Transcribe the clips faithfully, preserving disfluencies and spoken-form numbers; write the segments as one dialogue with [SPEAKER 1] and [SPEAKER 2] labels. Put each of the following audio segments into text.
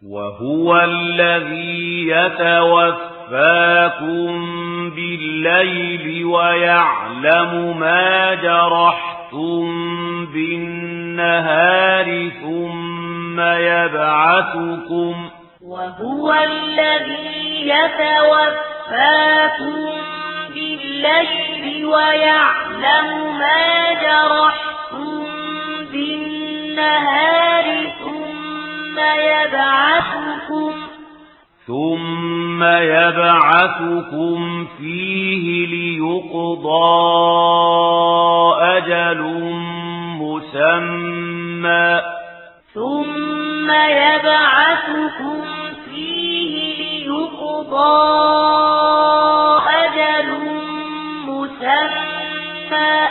[SPEAKER 1] وهو الذي يتوفاكم بالليل ويعلم ما جرحتم بالنهار ثم يبعثكم
[SPEAKER 2] وهو الذي يتوفاكم بالليل ويعلم ما جرحتم بالنهار ثم يبعثكم
[SPEAKER 1] ثم يبعثكم فيه ليقضى أجل مسمى
[SPEAKER 2] ثم يبعثكم فيه ليقضى أجل مسمى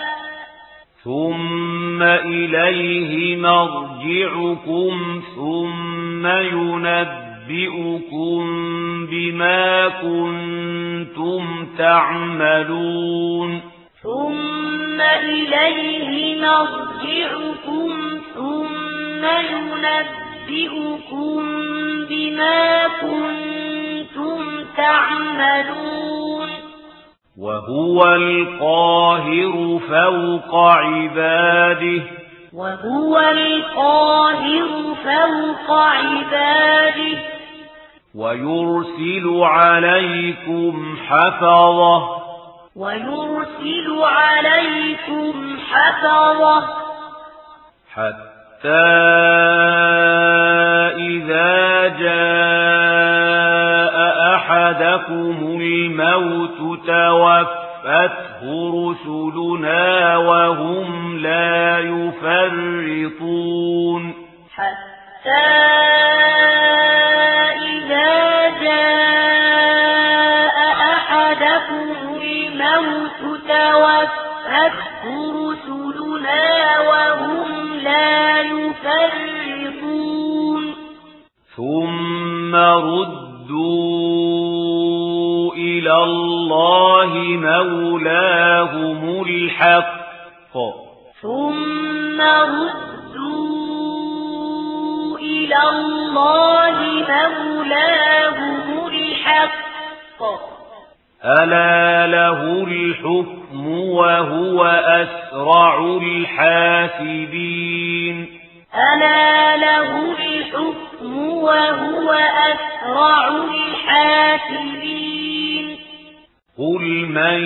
[SPEAKER 1] ثم إليه مرجعكم ثم ينبئكم بما كنتم تعملون
[SPEAKER 2] ثم إليه مرجعكم ثم ينبئكم بما كنتم تعملون
[SPEAKER 1] وهو القاهر فوق عباده
[SPEAKER 2] وهو القاهر فوق عباده
[SPEAKER 1] ويرسل عليكم حفظة
[SPEAKER 2] ويرسل عليكم حفظة
[SPEAKER 1] حتى إذا جاء أحدكم الموت توفته رسلنا وهم لا يفرطون
[SPEAKER 2] حتى إذا جاء أحدكم الموت توفته رسلنا وهم لا يفرطون
[SPEAKER 1] ثم ردوا إلى الله مولاهم الحق
[SPEAKER 2] ثم ردوا إلى الله مولاهم الحق
[SPEAKER 1] ألا له الحكم وهو أسرع الحاسبين
[SPEAKER 2] ألا له الحكم وهو أسرع الحاسبين
[SPEAKER 1] قل من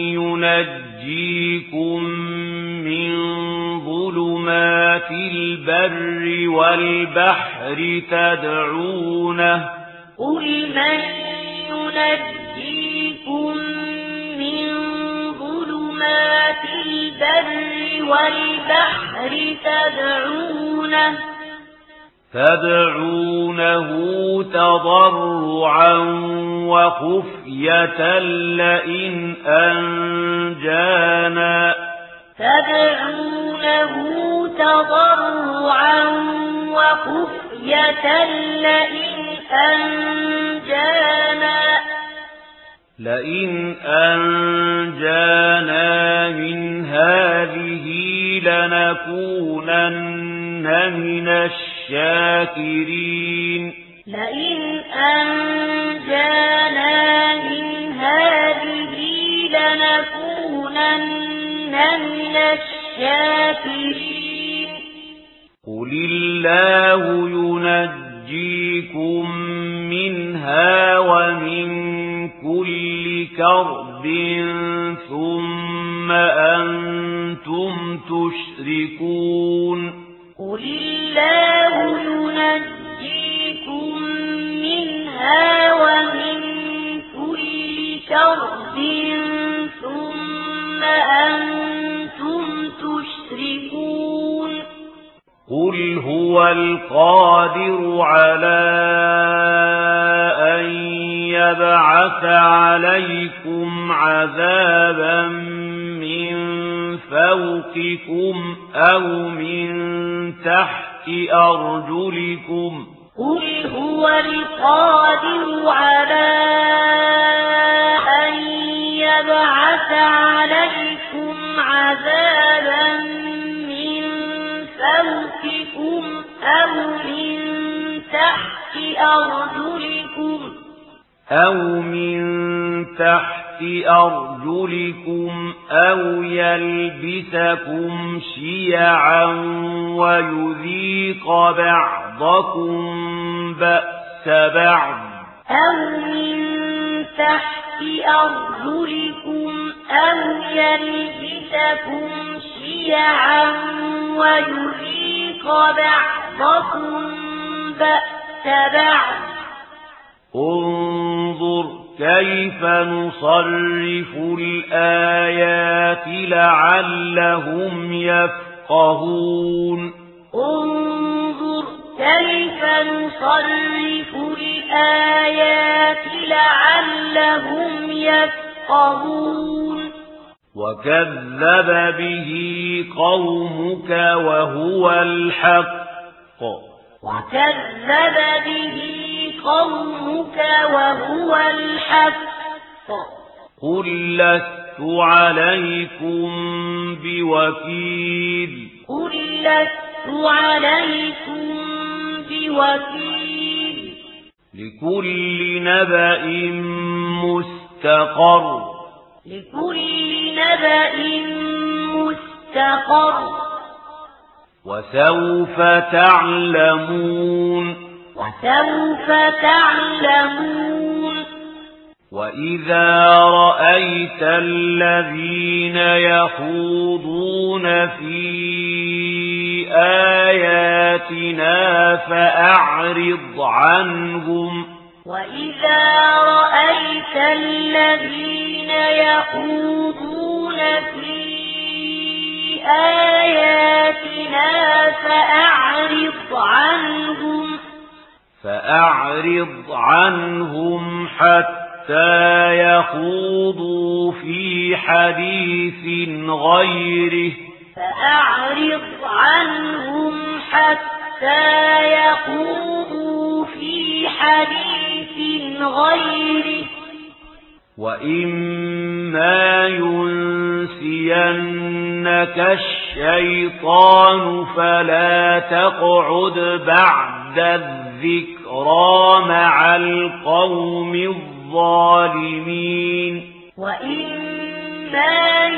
[SPEAKER 1] ينجيكم من ظلمات البر والبحر تدعونه
[SPEAKER 2] قل من ينجيكم من ظلمات البر والبحر تدعونه
[SPEAKER 1] تدعونه تضرعا وخفية لئن أنجانا
[SPEAKER 2] تدعونه تضرعا وخفية لئن أنجانا
[SPEAKER 1] لئن أنجانا من هذه لنكونن من الشاكرين
[SPEAKER 2] لئن أنجانا من هذه لنكونن من الشاكرين
[SPEAKER 1] قل الله ينجيكم منها ومن كل كرب ثم أنتم تشركون
[SPEAKER 2] قل الله ينجيكم منها ومن كل كرب ثم أنتم تشركون
[SPEAKER 1] قل هو القادر على أن يبعث عليكم عذابا من فوقكم أو من تحت أرجلكم
[SPEAKER 2] قل هو القادر على أن يبعث عليكم عذابا من فوقكم أو من تحت أرجلكم
[SPEAKER 1] أو من تحت أرجلكم أو يلبسكم شيعا ويذيق بعضكم بأس بعض
[SPEAKER 2] أو من تحت أرجلكم أو يلبسكم شيعا ويذيق بعضكم بأس بعض
[SPEAKER 1] انظر كيف نصرف الآيات لعلهم يفقهون
[SPEAKER 2] انظر كيف نصرف الآيات لعلهم يفقهون
[SPEAKER 1] وكذب به قومك وهو الحق
[SPEAKER 2] وكذب به قومك وهو الحق
[SPEAKER 1] قل لست عليكم بوكيل
[SPEAKER 2] قل لست عليكم بوكيل
[SPEAKER 1] لكل نبأ مستقر
[SPEAKER 2] لكل نبأ مستقر
[SPEAKER 1] وسوف تعلمون
[SPEAKER 2] وسوف تعلمون
[SPEAKER 1] وإذا رأيت الذين يخوضون في آياتنا فأعرض عنهم
[SPEAKER 2] وإذا رأيت الذين يخوضون في آياتنا فأعرض عنهم
[SPEAKER 1] فأعرض عنهم حتى يخوضوا في حديث غيره
[SPEAKER 2] فأعرض عنهم حتى يخوضوا في حديث غيره
[SPEAKER 1] وإما ينسينك الشيطان فلا تقعد بعد الذكرى مع القوم الظالمين
[SPEAKER 2] وإما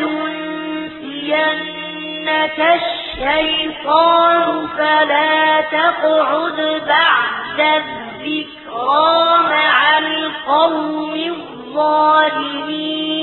[SPEAKER 2] ينسينك الشيطان فلا تقعد بعد الذكرى مع القوم الظالمين